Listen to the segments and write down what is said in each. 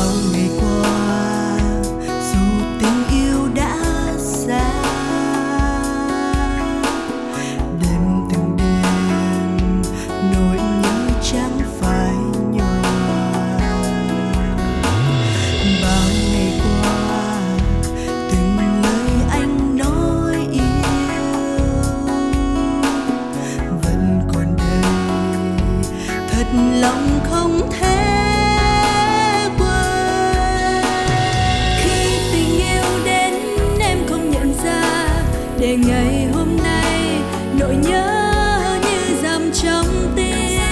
bao ngày qua dù tình yêu đã xa, đêm từng đêm nỗi nhớ chẳng phai nhòa. Bao ngày qua từng lời anh nói yêu vẫn còn đây, thật lòng không thể quên. Khi tình yêu đến em không nhận ra, để ngày hôm nay nỗi nhớ như dằm trong tim.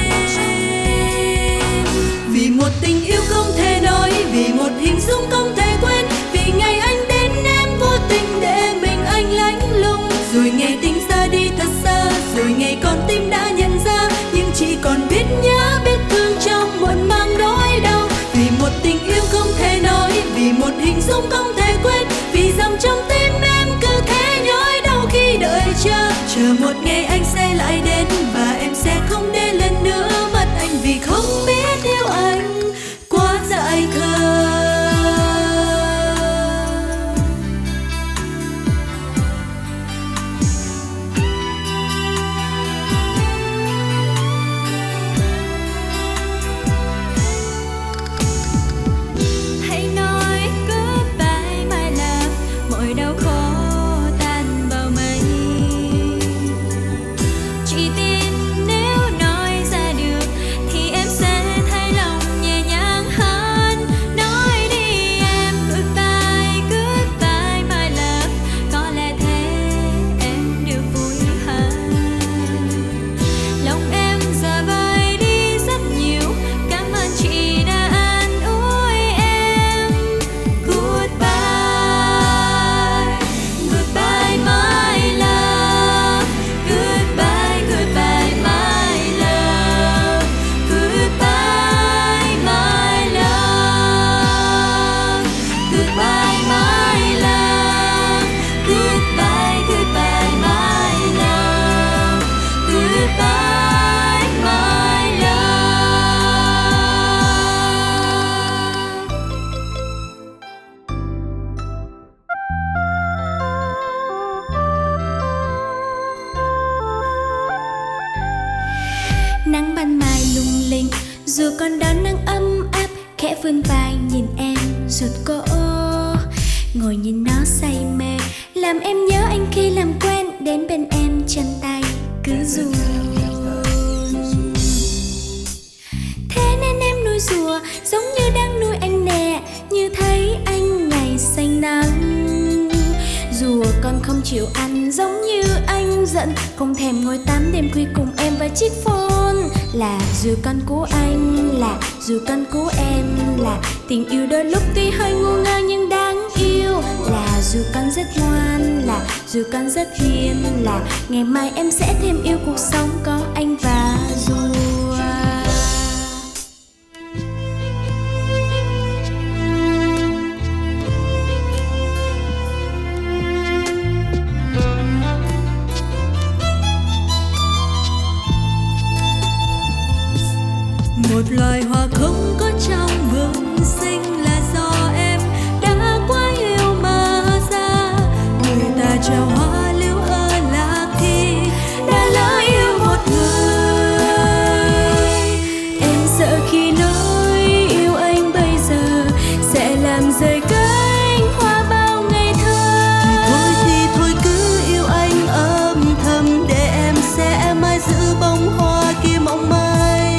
Vì một tình yêu không thể nói, vì một hình dung không thể quên, vì ngày anh đến em vô tình để mình anh lạnh lùng. Rồi ngày tình ra đi thật xa, rồi ngày con tim đã nhận ra, nhưng chỉ còn biết nhớ biết thương trong muộn mang nỗi đau. Vì một tình yêu không thể nói, vì một hình dung không thể quên, vì dòng trong tim em cứ thế nhói đau khi đợi chờ. Chờ một ngày anh sẽ lại đến và em sẽ không để lần nữa mất anh, vì không biết yêu anh quá dại khờ. Hãy nói goodbye my love, mọi đau khổ tan vào mây. Chỉ tin nếu nói ra được thì em sẽ thấy lòng nhẹ nhàng hơn. Nói đi em goodbye, goodbye my love, có lẽ thế em được vui hơn. Lòng em giờ vơi đi rất nhiều, cảm ơn chị đã an ủi em. Goodbye, goodbye my love, goodbye, goodbye my love, goodbye my love, goodbye my love, goodbye, goodbye my love, goodbye my love. Nắng ban mai lung linh, dù còn đó nắng ấm áp, khẽ vươn vai nhìn em rụt cổ, ngồi nhìn nó say mê, làm em nhớ anh khi làm quen, đến bên em chân tay cứ run. Thế nên em nuôi rùa giống như đang nuôi anh nè, như thấy anh ngày xanh nắng. Rùa con không chịu ăn giống như anh giận, không thèm ngồi 8 đêm khuya cùng em và chiếc phone. Là dù con của anh, là dù con của em, là tình yêu đôi lúc tuy hơi ngu ngơ nhưng đáng yêu. Là dù con rất ngoan, là dù con rất hiền, là ngày mai em sẽ thêm yêu cuộc sống có anh và rùa. Một loài hoa không có trong vườn sinh là do em đã quá yêu mà ra. Người ta trao hoa liễu ơ là khi đã lỡ yêu một người. Em sợ khi nói yêu anh bây giờ sẽ làm rơi cánh hoa bao ngày thơ. Thì thôi cứ yêu anh âm thầm, để em sẽ mãi giữ bông hoa kia mong manh.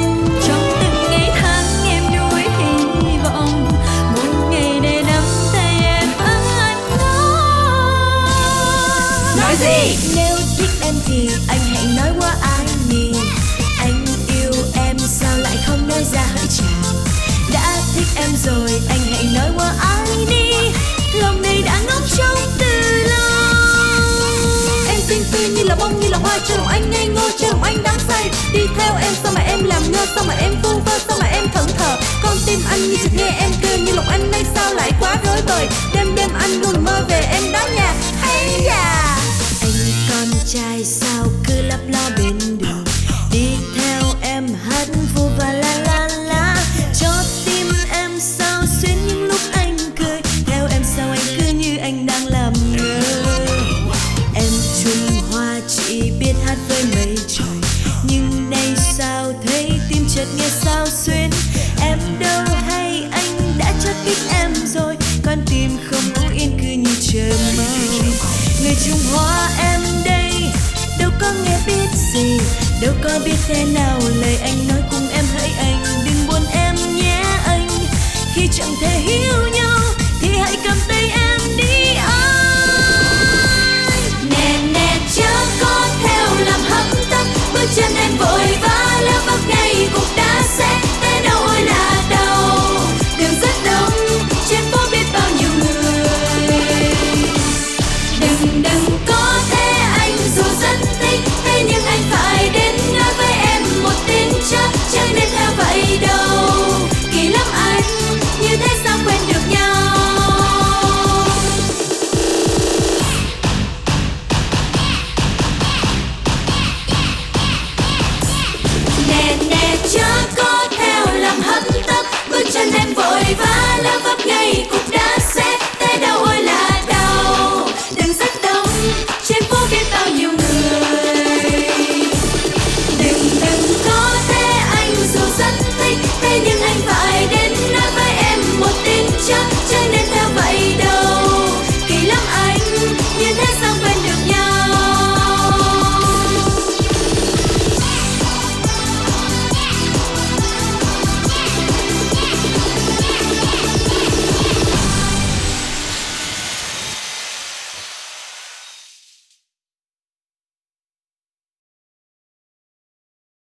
Nếu thích em thì anh hãy nói qua ai nhỉ. Anh yêu em sao lại không nói ra hỡi chàng. Đã thích em rồi anh hãy nói qua ai đi. Lòng này đã ngóng trông từ lâu. Em xinh tươi như là bông như là hoa, chờ anh ngây ngô, chờ anh đắm say. Đi theo em sao mà em làm ngơ, sao mà em vu vơ, sao mà em thẫn thờ. Con tim anh như chợt nghe em kêu, như lòng anh nay sao lại quá rối bời. Đêm đêm anh luôn mơ về em đó nhà. Hay da con trai sao cứ lấp lo bên đường, đi theo em hát vu và la la la, cho tim em sao xuyên Hoa em đây đâu có nghe biết gì, đâu có biết thế nào lời anh nói cùng em hỡi anh.